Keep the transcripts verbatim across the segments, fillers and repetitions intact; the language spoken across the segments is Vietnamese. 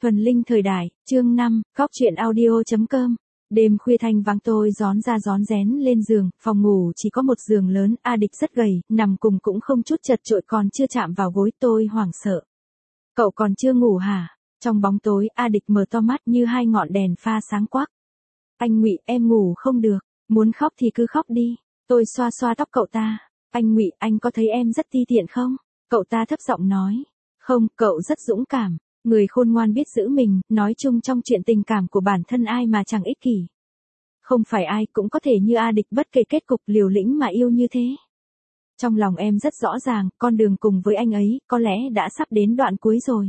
Thuần Linh thời đại, chương năm, góc chuyện audio.com. Đêm khuya thanh vắng tôi rón ra rón rén lên giường, phòng ngủ chỉ có một giường lớn, A Địch rất gầy, nằm cùng cũng không chút chật chội còn chưa chạm vào gối, tôi hoảng sợ. Cậu còn chưa ngủ hả? Trong bóng tối, A Địch mở to mắt như hai ngọn đèn pha sáng quắc. Anh Ngụy, em ngủ không được, muốn khóc thì cứ khóc đi. Tôi xoa xoa tóc cậu ta. Anh Ngụy, anh có thấy em rất ti tiện không? Cậu ta thấp giọng nói. Không, cậu rất dũng cảm. Người khôn ngoan biết giữ mình, nói chung trong chuyện tình cảm của bản thân ai mà chẳng ích kỷ. Không phải ai cũng có thể như A Địch bất kể kết cục liều lĩnh mà yêu như thế. Trong lòng em rất rõ ràng, con đường cùng với anh ấy, có lẽ đã sắp đến đoạn cuối rồi.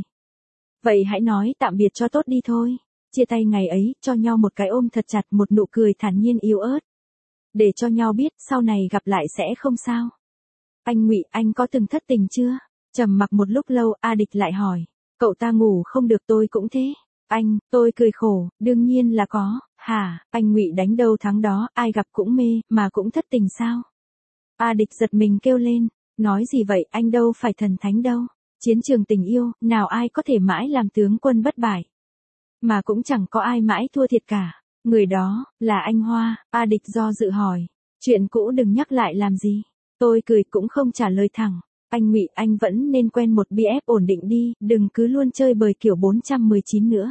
Vậy hãy nói tạm biệt cho tốt đi thôi. Chia tay ngày ấy, cho nhau một cái ôm thật chặt, một nụ cười thản nhiên yếu ớt. Để cho nhau biết, sau này gặp lại sẽ không sao. Anh Ngụy, anh có từng thất tình chưa? Trầm mặc một lúc lâu, A Địch lại hỏi. Cậu ta ngủ không được, tôi cũng thế. Anh, tôi cười khổ, đương nhiên là có. Hả, anh Ngụy đánh đâu thắng đó, ai gặp cũng mê, mà cũng thất tình sao? A Địch giật mình kêu lên. Nói gì vậy, anh đâu phải thần thánh đâu. Chiến trường tình yêu, nào ai có thể mãi làm tướng quân bất bại. Mà cũng chẳng có ai mãi thua thiệt cả. Người đó, là anh Hoa. A Địch do dự hỏi. Chuyện cũ đừng nhắc lại làm gì. Tôi cười cũng không trả lời thẳng. Anh Ngụy, anh vẫn nên quen một bê ép ổn định đi, đừng cứ luôn chơi bời kiểu bốn trăm mười chín nữa.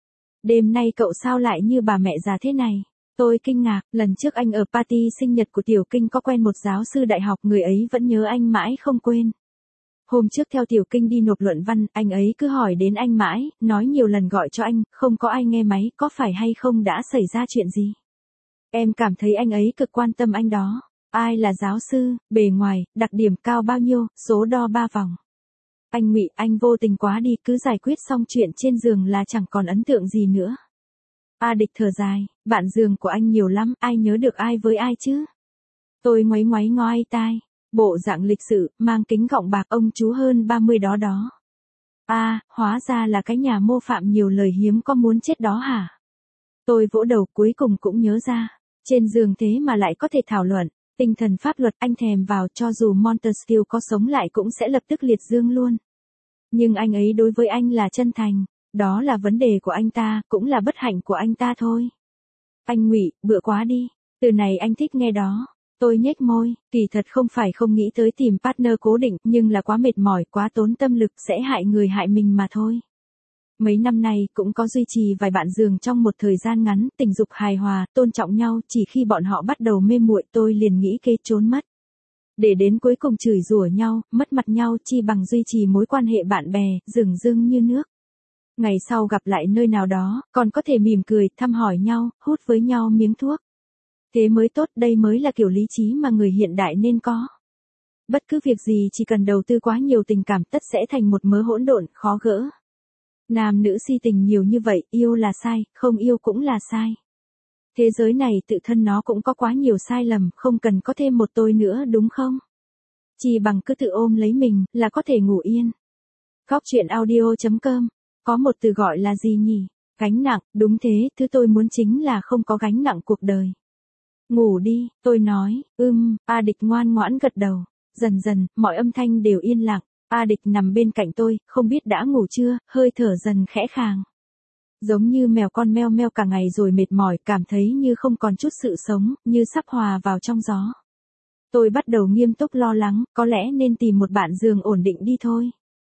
Đêm nay cậu sao lại như bà mẹ già thế này? Tôi kinh ngạc, lần trước anh ở party sinh nhật của Tiểu Kinh có quen một giáo sư đại học, người ấy vẫn nhớ anh mãi không quên. Hôm trước theo Tiểu Kinh đi nộp luận văn, anh ấy cứ hỏi đến anh mãi, nói nhiều lần gọi cho anh, không có ai nghe máy, có phải hay không đã xảy ra chuyện gì? Em cảm thấy anh ấy cực quan tâm anh đó. Ai là giáo sư, bề ngoài, đặc điểm cao bao nhiêu, số đo ba vòng. Anh Ngụy, anh vô tình quá đi, cứ giải quyết xong chuyện trên giường là chẳng còn ấn tượng gì nữa. A Địch thở dài, bạn giường của anh nhiều lắm, ai nhớ được ai với ai chứ? Tôi ngoáy ngoáy ngói tai, bộ dạng lịch sự, mang kính gọng bạc, ông chú hơn ba mươi đó đó. A, à, hóa ra là cái nhà mô phạm nhiều lời hiếm có muốn chết đó hả? Tôi vỗ đầu cuối cùng cũng nhớ ra, trên giường thế mà lại có thể thảo luận. Tinh thần pháp luật, anh thèm vào, cho dù Montesquieu có sống lại cũng sẽ lập tức liệt dương luôn. Nhưng anh ấy đối với anh là chân thành, đó là vấn đề của anh ta, cũng là bất hạnh của anh ta thôi. Anh Ngụy, bựa quá đi, từ này anh thích nghe đó. Tôi nhếch môi, kỳ thật không phải không nghĩ tới tìm partner cố định, nhưng là quá mệt mỏi, quá tốn tâm lực, sẽ hại người hại mình mà thôi. Mấy năm nay cũng có duy trì vài bạn giường trong một thời gian ngắn, tình dục hài hòa, tôn trọng nhau, chỉ khi bọn họ bắt đầu mê muội tôi liền nghĩ kế trốn mất. Để đến cuối cùng chửi rủa nhau, mất mặt nhau, chi bằng duy trì mối quan hệ bạn bè, dửng dưng như nước. Ngày sau gặp lại nơi nào đó, còn có thể mỉm cười, thăm hỏi nhau, hút với nhau miếng thuốc. Thế mới tốt, đây mới là kiểu lý trí mà người hiện đại nên có. Bất cứ việc gì chỉ cần đầu tư quá nhiều tình cảm tất sẽ thành một mớ hỗn độn, khó gỡ. Nam nữ si tình nhiều như vậy, yêu là sai, không yêu cũng là sai. Thế giới này tự thân nó cũng có quá nhiều sai lầm, không cần có thêm một tôi nữa đúng không? Chỉ bằng cứ tự ôm lấy mình, là có thể ngủ yên. Góc chuyện audio.com. Có một từ gọi là gì nhỉ? Gánh nặng, đúng thế, thứ tôi muốn chính là không có gánh nặng cuộc đời. Ngủ đi, tôi nói, ưm, A Địch ngoan ngoãn gật đầu. Dần dần, mọi âm thanh đều yên lặng. A Địch nằm bên cạnh tôi, không biết đã ngủ chưa, hơi thở dần khẽ khàng. Giống như mèo con meo meo cả ngày rồi mệt mỏi, cảm thấy như không còn chút sự sống, như sắp hòa vào trong gió. Tôi bắt đầu nghiêm túc lo lắng, có lẽ nên tìm một bạn giường ổn định đi thôi.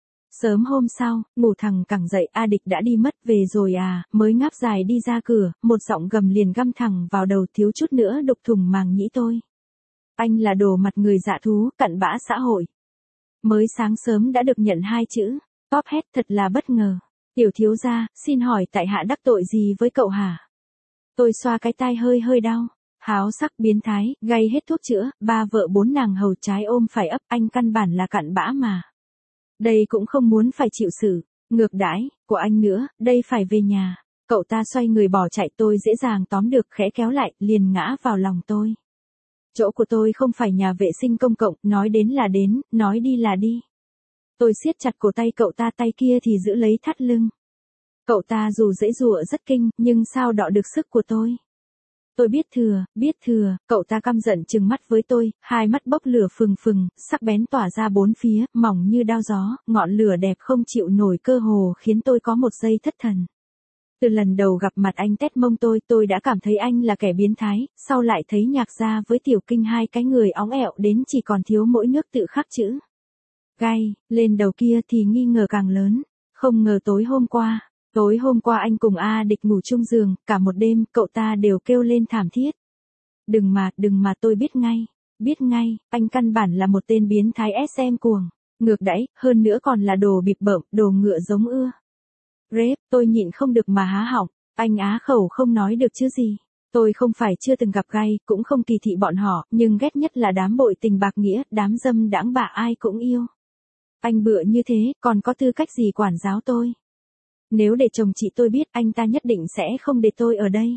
Sớm hôm sau, ngủ thẳng cẳng dậy, A Địch đã đi mất, về rồi à, mới ngáp dài đi ra cửa, một giọng gầm liền găm thẳng vào đầu, thiếu chút nữa đục thủng màng nhĩ tôi. Anh là đồ mặt người dạ thú, cặn bã xã hội. Mới sáng sớm đã được nhận hai chữ, top head, thật là bất ngờ. Tiểu thiếu gia, xin hỏi tại hạ đắc tội gì với cậu hả? Tôi xoa cái tai hơi hơi đau. Háo sắc, biến thái, gây hết thuốc chữa, ba vợ bốn nàng hầu trái ôm phải ấp, anh căn bản là cặn bã mà. Đây cũng không muốn phải chịu xử, ngược đãi, của anh nữa, đây phải về nhà. Cậu ta xoay người bỏ chạy, tôi dễ dàng tóm được, khẽ kéo lại, liền ngã vào lòng tôi. Chỗ của tôi không phải nhà vệ sinh công cộng, nói đến là đến, nói đi là đi. Tôi siết chặt cổ tay cậu ta, tay kia thì giữ lấy thắt lưng. Cậu ta dù dễ dụa rất kinh, nhưng sao đọ được sức của tôi. Tôi biết thừa, biết thừa, cậu ta căm giận trừng mắt với tôi, hai mắt bốc lửa phừng phừng, sắc bén tỏa ra bốn phía, mỏng như đao gió, ngọn lửa đẹp không chịu nổi cơ hồ khiến tôi có một giây thất thần. Từ lần đầu gặp mặt anh tét mông tôi, tôi đã cảm thấy anh là kẻ biến thái, sau lại thấy Nhạc Gia với Tiểu Kinh hai cái người óng ẹo đến chỉ còn thiếu mỗi nước tự khắc chữ. Gai, lên đầu kia thì nghi ngờ càng lớn, không ngờ tối hôm qua, tối hôm qua anh cùng A Địch ngủ chung giường, cả một đêm cậu ta đều kêu lên thảm thiết. Đừng mà, đừng mà tôi biết ngay, biết ngay, anh căn bản là một tên biến thái ét em cuồng, ngược đãi, hơn nữa còn là đồ bịp bợm, đồ ngựa giống ưa. Rếp, tôi nhịn không được mà há họng, anh á khẩu không nói được chứ gì. Tôi không phải chưa từng gặp gay, cũng không kỳ thị bọn họ, nhưng ghét nhất là đám bội tình bạc nghĩa, đám dâm đãng bạ ai cũng yêu. Anh bựa như thế, còn có tư cách gì quản giáo tôi? Nếu để chồng chị tôi biết, anh ta nhất định sẽ không để tôi ở đây.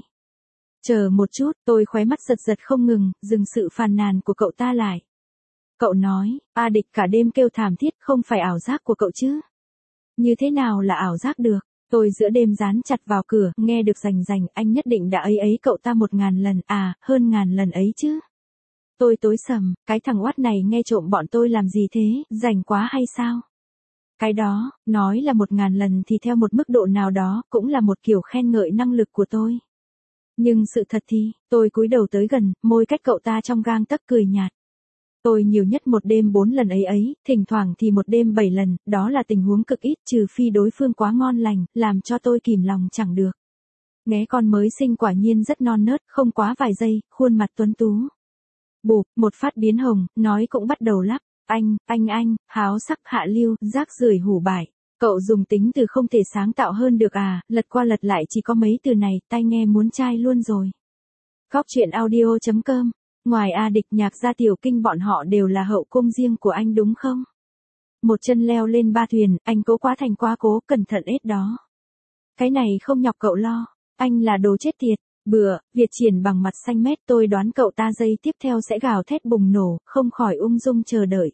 Chờ một chút, tôi khóe mắt giật giật không ngừng, dừng sự phàn nàn của cậu ta lại. Cậu nói, A Địch cả đêm kêu thảm thiết, không phải ảo giác của cậu chứ? Như thế nào là ảo giác được? Tôi giữa đêm dán chặt vào cửa, nghe được rành rành, anh nhất định đã ấy ấy cậu ta một ngàn lần, à, hơn ngàn lần ấy chứ. Tôi tối sầm, cái thằng oát này nghe trộm bọn tôi làm gì thế, rành quá hay sao? Cái đó, nói là một ngàn lần thì theo một mức độ nào đó, cũng là một kiểu khen ngợi năng lực của tôi. Nhưng sự thật thì, tôi cúi đầu tới gần, môi cách cậu ta trong gang tấc cười nhạt. Tôi nhiều nhất một đêm bốn lần ấy ấy, thỉnh thoảng thì một đêm bảy lần, đó là tình huống cực ít trừ phi đối phương quá ngon lành, làm cho tôi kìm lòng chẳng được. Nghé con mới sinh quả nhiên rất non nớt, không quá vài giây, khuôn mặt tuấn tú. Bụp, một phát biến hồng, nói cũng bắt đầu lắp. Anh, anh anh, háo sắc hạ lưu, rác rưởi hủ bại. Cậu dùng tính từ không thể sáng tạo hơn được à, lật qua lật lại chỉ có mấy từ này, tai nghe muốn chai luôn rồi. Góc truyện audio chấm com. Ngoài A Địch Nhạc Gia Tiểu Kinh bọn họ đều là hậu cung riêng của anh đúng không? Một chân leo lên ba thuyền, anh cố quá thành quá cố, cẩn thận ết đó. Cái này không nhọc cậu lo, anh là đồ chết tiệt. Bựa, Việt Triển bằng mặt xanh mét, tôi đoán cậu ta giây tiếp theo sẽ gào thét bùng nổ, không khỏi ung dung chờ đợi.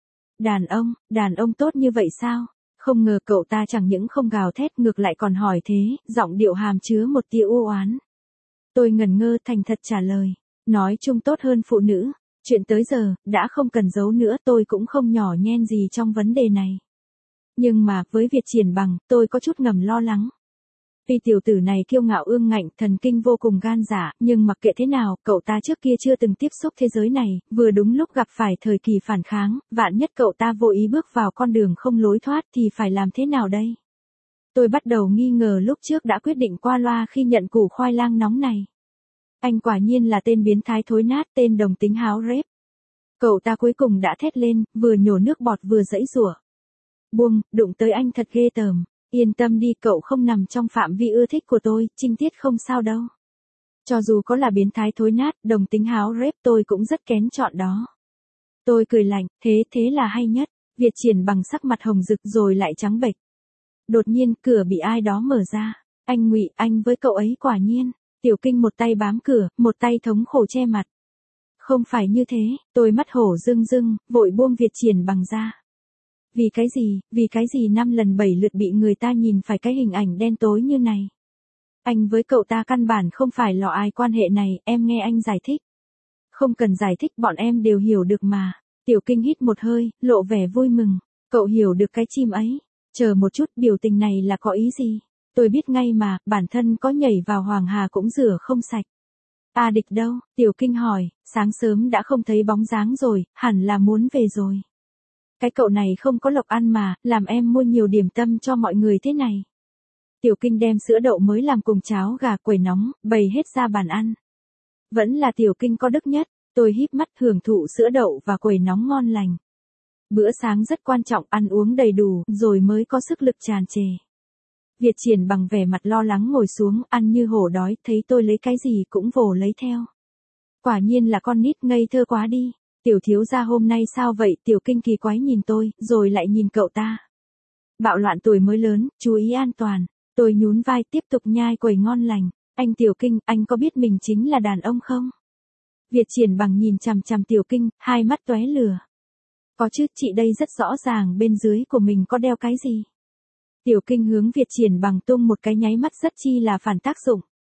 Đàn ông, đàn ông tốt như vậy sao? Không ngờ cậu ta chẳng những không gào thét ngược lại còn hỏi thế, giọng điệu hàm chứa một tia u oán. Tôi ngẩn ngơ thành thật trả lời, nói chung tốt hơn phụ nữ, chuyện tới giờ, đã không cần giấu nữa, tôi cũng không nhỏ nhen gì trong vấn đề này. Nhưng mà, với Việt Triển bằng, tôi có chút ngầm lo lắng. Tuy tiểu tử này kiêu ngạo ương ngạnh, thần kinh vô cùng gan dạ, nhưng mặc kệ thế nào, cậu ta trước kia chưa từng tiếp xúc thế giới này, vừa đúng lúc gặp phải thời kỳ phản kháng, vạn nhất cậu ta vô ý bước vào con đường không lối thoát thì phải làm thế nào đây? Tôi bắt đầu nghi ngờ lúc trước đã quyết định qua loa khi nhận củ khoai lang nóng này. Anh quả nhiên là tên biến thái thối nát, tên đồng tính háo rếp. Cậu ta cuối cùng đã thét lên, vừa nhổ nước bọt vừa giãy giụa. Buông, đụng tới anh thật ghê tởm. Yên tâm đi, cậu không nằm trong phạm vi ưa thích của tôi, trinh tiết không sao đâu. Cho dù có là biến thái thối nát, đồng tính háo rếp tôi cũng rất kén chọn đó. Tôi cười lạnh, thế thế là hay nhất. Việt Triển bằng sắc mặt hồng rực rồi lại trắng bệch. Đột nhiên cửa bị ai đó mở ra. Anh Ngụy, anh với cậu ấy quả nhiên. Tiểu Kinh một tay bám cửa, một tay thống khổ che mặt. Không phải như thế, tôi mắt hổ rưng rưng, vội buông Việt Triển bằng ra. Vì cái gì, vì cái gì năm lần bảy lượt bị người ta nhìn phải cái hình ảnh đen tối như này. Anh với cậu ta căn bản không phải lọ ai quan hệ này, em nghe anh giải thích. Không cần giải thích, bọn em đều hiểu được mà. Tiểu Kinh hít một hơi, lộ vẻ vui mừng. Cậu hiểu được cái chim ấy. Chờ một chút, biểu tình này là có ý gì? Tôi biết ngay mà, bản thân có nhảy vào Hoàng Hà cũng rửa không sạch. A Địch đâu? Tiểu Kinh hỏi, sáng sớm đã không thấy bóng dáng rồi, hẳn là muốn về rồi. Cái cậu này không có lộc ăn mà, làm em mua nhiều điểm tâm cho mọi người thế này. Tiểu Kinh đem sữa đậu mới làm cùng cháo gà quẩy nóng, bày hết ra bàn ăn. Vẫn là Tiểu Kinh có đức nhất, tôi híp mắt hưởng thụ sữa đậu và quẩy nóng ngon lành. Bữa sáng rất quan trọng, ăn uống đầy đủ, rồi mới có sức lực tràn trề. Việt Triển bằng vẻ mặt lo lắng ngồi xuống, ăn như hổ đói, thấy tôi lấy cái gì cũng vồ lấy theo. Quả nhiên là con nít ngây thơ quá đi. Tiểu thiếu gia hôm nay sao vậy? Tiểu Kinh kỳ quái nhìn tôi, rồi lại nhìn cậu ta. Bạo loạn tuổi mới lớn, chú ý an toàn. Tôi nhún vai tiếp tục nhai quẩy ngon lành. Anh Tiểu Kinh, anh có biết mình chính là đàn ông không? Việt Triển bằng nhìn chằm chằm Tiểu Kinh, hai mắt tóe lửa. Có chứ, chị đây rất rõ ràng bên dưới của mình có đeo cái gì. Tiểu Kinh hướng Việt Triển bằng tung một cái nháy mắt rất chi là phản tác dụng.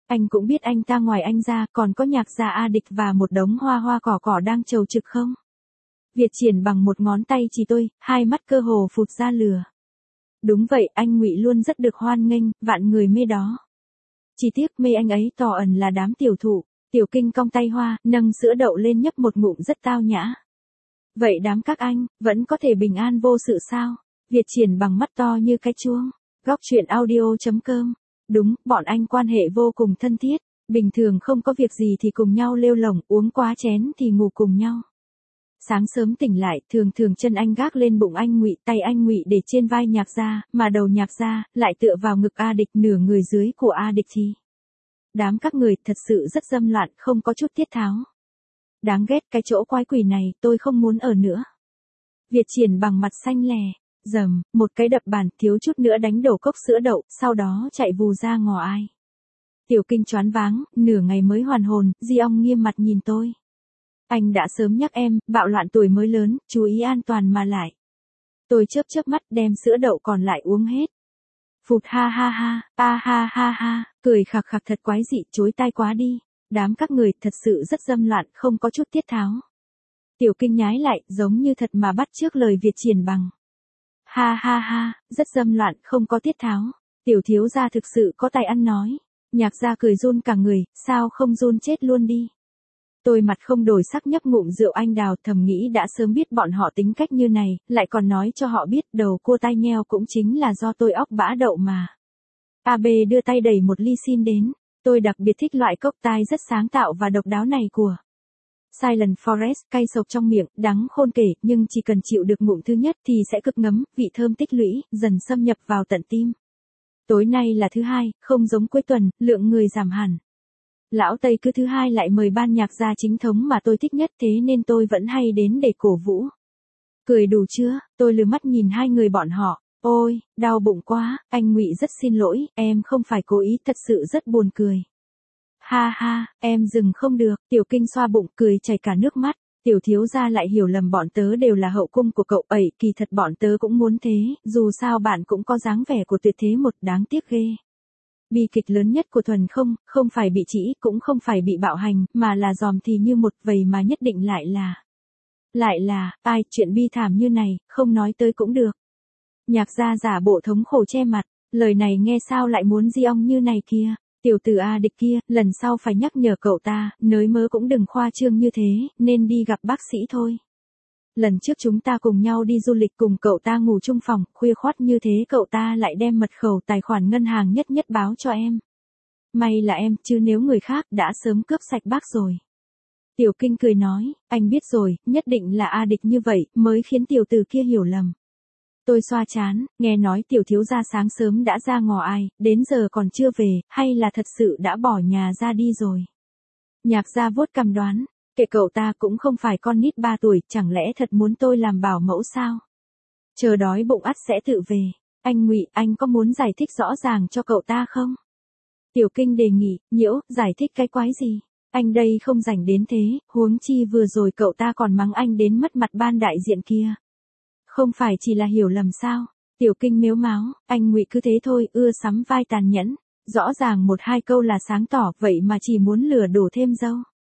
Anh cũng biết anh ta ngoài anh ra còn có Nhạc gia A Địch và một đống hoa hoa cỏ cỏ đang chầu trực không? Việt Triển bằng một ngón tay chỉ tôi, hai mắt cơ hồ phụt ra lửa. Đúng vậy, anh Ngụy luôn rất được hoan nghênh, vạn người mê đó. Chỉ tiếc mê anh ấy tỏ ẩn là đám tiểu thụ. Tiểu Kinh cong tay hoa, nâng sữa đậu lên nhấp một ngụm rất tao nhã. Vậy đám các anh, vẫn có thể bình an vô sự sao? Việt Triển bằng mắt to như cái chuông. Góc chuyện audio chấm com. Đúng, bọn anh quan hệ vô cùng thân thiết. Bình thường không có việc gì thì cùng nhau lêu lổng, uống quá chén thì ngủ cùng nhau. Sáng sớm tỉnh lại, thường thường chân anh gác lên bụng anh Ngụy, tay anh Ngụy để trên vai Nhạc gia, mà đầu Nhạc gia lại tựa vào ngực A Địch, nửa người dưới của A Địch thì. Đám các người thật sự rất dâm loạn, không có chút tiết tháo. Đáng ghét, cái chỗ quái quỷ này, tôi không muốn ở nữa. Việt Triển bằng mặt xanh lè, dầm, một cái đập bàn, thiếu chút nữa đánh đổ cốc sữa đậu, sau đó chạy vù ra ngò ai. Tiểu Kinh choáng váng, nửa ngày mới hoàn hồn, Di Ong nghiêm mặt nhìn tôi. Anh đã sớm nhắc em, bạo loạn tuổi mới lớn, chú ý an toàn mà lại. Tôi chớp chớp mắt đem sữa đậu còn lại uống hết. Phụt ha ha ha, a ha ha ha, cười khặc khặc thật quái dị, chối tai quá đi. Đám các người thật sự rất dâm loạn, không có chút tiết tháo. Tiểu Kinh nhái lại, giống như thật mà bắt chước lời Việt Triển bằng. Ha ha ha, rất dâm loạn, không có tiết tháo. Tiểu thiếu gia thực sự có tài ăn nói. Nhạc gia cười run cả người, sao không run chết luôn đi. Tôi mặt không đổi sắc nhấp ngụm rượu anh đào, thầm nghĩ đã sớm biết bọn họ tính cách như này, lại còn nói cho họ biết đầu cua tai nheo cũng chính là do tôi óc bã đậu mà. a bê đưa tay đẩy một ly xin đến. Tôi đặc biệt thích loại cốc tai rất sáng tạo và độc đáo này của Silent Forest, cay sộc trong miệng, đắng khôn kể, nhưng chỉ cần chịu được ngụm thứ nhất thì sẽ cực ngấm, vị thơm tích lũy, dần xâm nhập vào tận tim. Tối nay là thứ hai, không giống cuối tuần, lượng người giảm hẳn. Lão Tây cứ thứ hai lại mời ban nhạc gia chính thống mà tôi thích nhất, thế nên tôi vẫn hay đến để cổ vũ. Cười đủ chưa? Tôi lừa mắt nhìn hai người bọn họ. Ôi, đau bụng quá, anh Ngụy rất xin lỗi, em không phải cố ý, thật sự rất buồn cười. Ha ha, em dừng không được, Tiểu Kinh xoa bụng cười chảy cả nước mắt. Tiểu thiếu gia lại hiểu lầm bọn tớ đều là hậu cung của cậu ấy, kỳ thật bọn tớ cũng muốn thế, dù sao bạn cũng có dáng vẻ của tuyệt thế một, đáng tiếc ghê. Bi kịch lớn nhất của Thuần không, không phải bị trĩ, cũng không phải bị bạo hành, mà là dòm thì như một, vậy mà nhất định lại là. Lại là, ai, chuyện bi thảm như này, không nói tới cũng được. Nhạc gia giả bộ thống khổ che mặt, lời này nghe sao lại muốn Di Ong như này kia. Tiểu tử A Địch kia, lần sau phải nhắc nhở cậu ta, nới mớ cũng đừng khoa trương như thế, nên đi gặp bác sĩ thôi. Lần trước chúng ta cùng nhau đi du lịch cùng cậu ta ngủ chung phòng, khuya khoắt như thế cậu ta lại đem mật khẩu tài khoản ngân hàng nhất nhất báo cho em. May là em, chứ nếu người khác đã sớm cướp sạch bác rồi. Tiểu Kinh cười nói, anh biết rồi, nhất định là A Địch như vậy, mới khiến tiểu tử kia hiểu lầm. Tôi xoa chán, nghe nói tiểu thiếu gia sáng sớm đã ra ngò ai, đến giờ còn chưa về, hay là thật sự đã bỏ nhà ra đi rồi. Nhạc gia vuốt cằm đoán, kệ cậu ta cũng không phải con nít ba tuổi, chẳng lẽ thật muốn tôi làm bảo mẫu sao? Chờ đói bụng ắt sẽ tự về. Anh Ngụy, anh có muốn giải thích rõ ràng cho cậu ta không? Tiểu Kinh đề nghị, nhiễu, giải thích cái quái gì? Anh đây không rảnh đến thế, huống chi vừa rồi cậu ta còn mắng anh đến mất mặt ban đại diện kia. Không phải chỉ là hiểu lầm sao? Tiểu Kinh mếu máo, anh Ngụy cứ thế thôi, ưa sắm vai tàn nhẫn. Rõ ràng một hai câu là sáng tỏ, vậy mà chỉ muốn lừa đổ thêm dâu.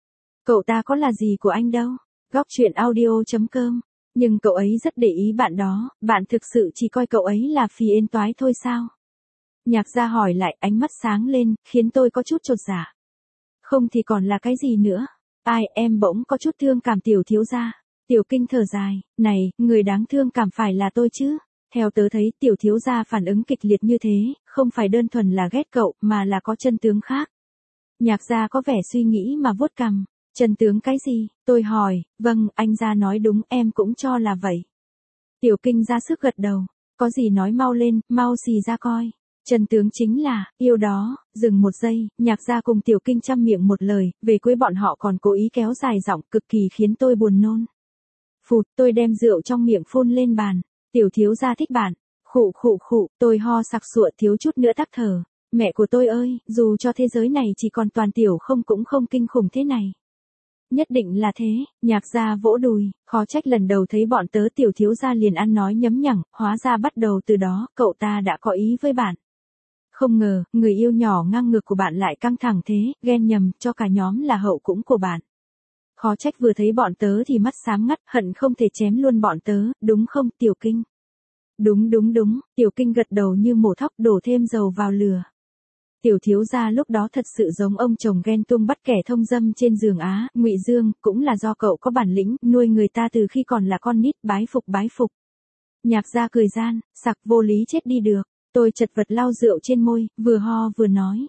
Cậu ta có là gì của anh đâu. Góc chuyện audio chấm com. Nhưng cậu ấy rất để ý bạn đó, bạn thực sự chỉ coi cậu ấy là phì ên toái thôi sao? Nhạc gia hỏi lại, ánh mắt sáng lên, khiến tôi có chút chột dạ. Không thì còn là cái gì nữa? Ai, em bỗng có chút thương cảm tiểu thiếu gia. Tiểu Kinh thở dài, này, người đáng thương cảm phải là tôi chứ. Theo tớ thấy tiểu thiếu gia phản ứng kịch liệt như thế, không phải đơn thuần là ghét cậu, mà là có chân tướng khác. Nhạc gia có vẻ suy nghĩ mà vuốt cằm. Chân tướng cái gì? Tôi hỏi, vâng, anh gia nói đúng, em cũng cho là vậy. Tiểu Kinh ra sức gật đầu, có gì nói mau lên, mau xì ra coi. Chân tướng chính là, yêu đó, dừng một giây, nhạc gia cùng Tiểu Kinh chăm miệng một lời, về cuối bọn họ còn cố ý kéo dài giọng, cực kỳ khiến tôi buồn nôn. Phụt, tôi đem rượu trong miệng phun lên bàn, tiểu thiếu gia thích bạn, khụ khụ khụ, tôi ho sặc sụa thiếu chút nữa tắc thở. Mẹ của tôi ơi, dù cho thế giới này chỉ còn toàn tiểu không cũng không kinh khủng thế này. Nhất định là thế, nhạc gia vỗ đùi, khó trách lần đầu thấy bọn tớ tiểu thiếu gia liền ăn nói nhấm nhẳng, hóa ra bắt đầu từ đó, cậu ta đã có ý với bạn. Không ngờ, người yêu nhỏ ngang ngược của bạn lại căng thẳng thế, ghen nhầm, cho cả nhóm là hậu cũng của bạn. Khó trách vừa thấy bọn tớ thì mắt xám ngắt, hận không thể chém luôn bọn tớ, đúng không, Tiểu Kinh? Đúng đúng đúng, Tiểu Kinh gật đầu như mổ thóc, đổ thêm dầu vào lửa. Tiểu thiếu gia lúc đó thật sự giống ông chồng ghen tuông bắt kẻ thông dâm trên giường Á, Ngụy Dương, cũng là do cậu có bản lĩnh, nuôi người ta từ khi còn là con nít, bái phục bái phục. Nhạc gia cười gian, sặc vô lý chết đi được, tôi chật vật lau rượu trên môi, vừa ho vừa nói.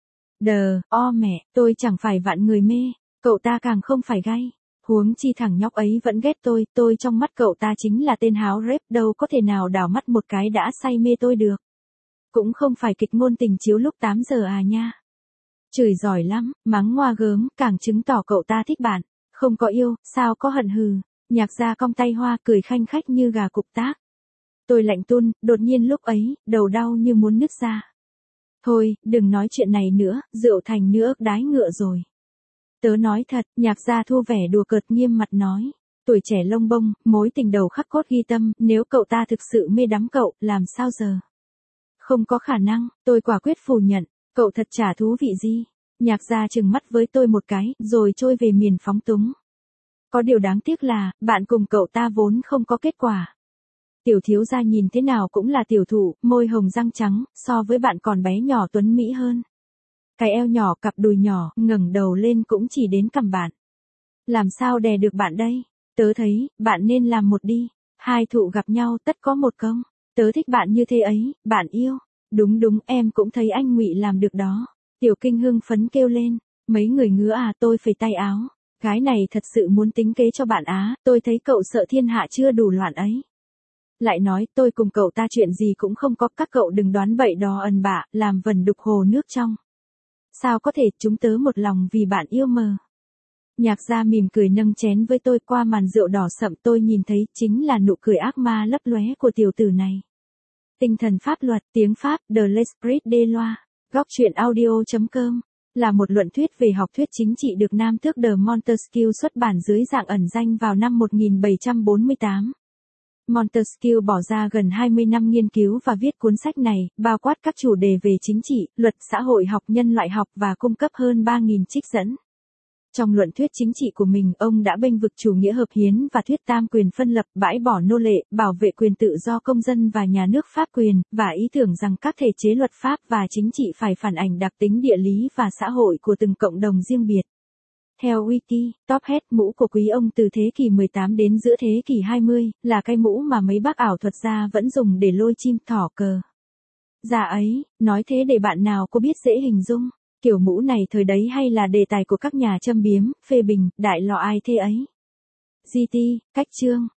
Đờ, o mẹ, tôi chẳng phải vạn người mê, cậu ta càng không phải gay. Huống chi thằng nhóc ấy vẫn ghét tôi, tôi trong mắt cậu ta chính là tên háo rếp, đâu có thể nào đảo mắt một cái đã say mê tôi được. Cũng không phải kịch ngôn tình chiếu lúc tám giờ à nha. Chửi giỏi lắm, mắng ngoa gớm, càng chứng tỏ cậu ta thích bạn. Không có yêu, sao có hận hừ. Nhạc gia cong tay hoa cười khanh khách như gà cục tác. Tôi lạnh tun, đột nhiên lúc ấy, đầu đau như muốn nứt ra. Thôi, đừng nói chuyện này nữa, rượu thành nữa đái ngựa rồi. Tớ nói thật, nhạc gia thu vẻ đùa cợt nghiêm mặt nói. Tuổi trẻ lông bông, mối tình đầu khắc cốt ghi tâm, nếu cậu ta thực sự mê đắm cậu, làm sao giờ? Không có khả năng, tôi quả quyết phủ nhận, cậu thật chả thú vị gì. Nhạc gia trừng mắt với tôi một cái, rồi trôi về miền phóng túng. Có điều đáng tiếc là, bạn cùng cậu ta vốn không có kết quả. Tiểu thiếu gia nhìn thế nào cũng là tiểu thủ, môi hồng răng trắng, so với bạn còn bé nhỏ tuấn mỹ hơn. Cái eo nhỏ, cặp đùi nhỏ, ngẩng đầu lên cũng chỉ đến cằm bạn. Làm sao đè được bạn đây? Tớ thấy, bạn nên làm một đi. Hai thụ gặp nhau tất có một công. Tớ thích bạn như thế ấy, bạn yêu. Đúng đúng, em cũng thấy anh Ngụy làm được đó. Tiểu Kinh hưng phấn kêu lên. Mấy người ngứa à, tôi phẩy tay áo. Gái này thật sự muốn tính kế cho bạn á, tôi thấy cậu sợ thiên hạ chưa đủ loạn ấy. Lại nói, tôi cùng cậu ta chuyện gì cũng không có, các cậu đừng đoán bậy đó ẩn bạ, làm vần đục hồ nước trong. Sao có thể, chúng tớ một lòng vì bạn yêu mờ. Nhạc gia mỉm cười nâng chén với tôi, qua màn rượu đỏ sậm tôi nhìn thấy chính là nụ cười ác ma lấp lóe của tiểu tử này. Tinh thần pháp luật, tiếng Pháp, de l'esprit de loi, góc truyện audio chấm com, là một luận thuyết về học thuyết chính trị được Nam tước de Montesquieu xuất bản dưới dạng ẩn danh vào năm một nghìn bảy trăm bốn mươi tám. Montesquieu bỏ ra gần hai mươi năm nghiên cứu và viết cuốn sách này, bao quát các chủ đề về chính trị, luật xã hội học, nhân loại học và cung cấp hơn ba nghìn trích dẫn. Trong luận thuyết chính trị của mình, ông đã bênh vực chủ nghĩa hợp hiến và thuyết tam quyền phân lập, bãi bỏ nô lệ, bảo vệ quyền tự do công dân và nhà nước pháp quyền, và ý tưởng rằng các thể chế luật pháp và chính trị phải phản ảnh đặc tính địa lý và xã hội của từng cộng đồng riêng biệt. Theo Wiki, top hat, mũ của quý ông từ thế kỷ mười tám đến giữa thế kỷ hai mươi, là cái mũ mà mấy bác ảo thuật gia vẫn dùng để lôi chim thỏ cờ. Dạ ấy, nói thế để bạn nào có biết dễ hình dung, kiểu mũ này thời đấy hay là đề tài của các nhà châm biếm, phê bình, đại lọ ai thế ấy. giê tê, cách chương.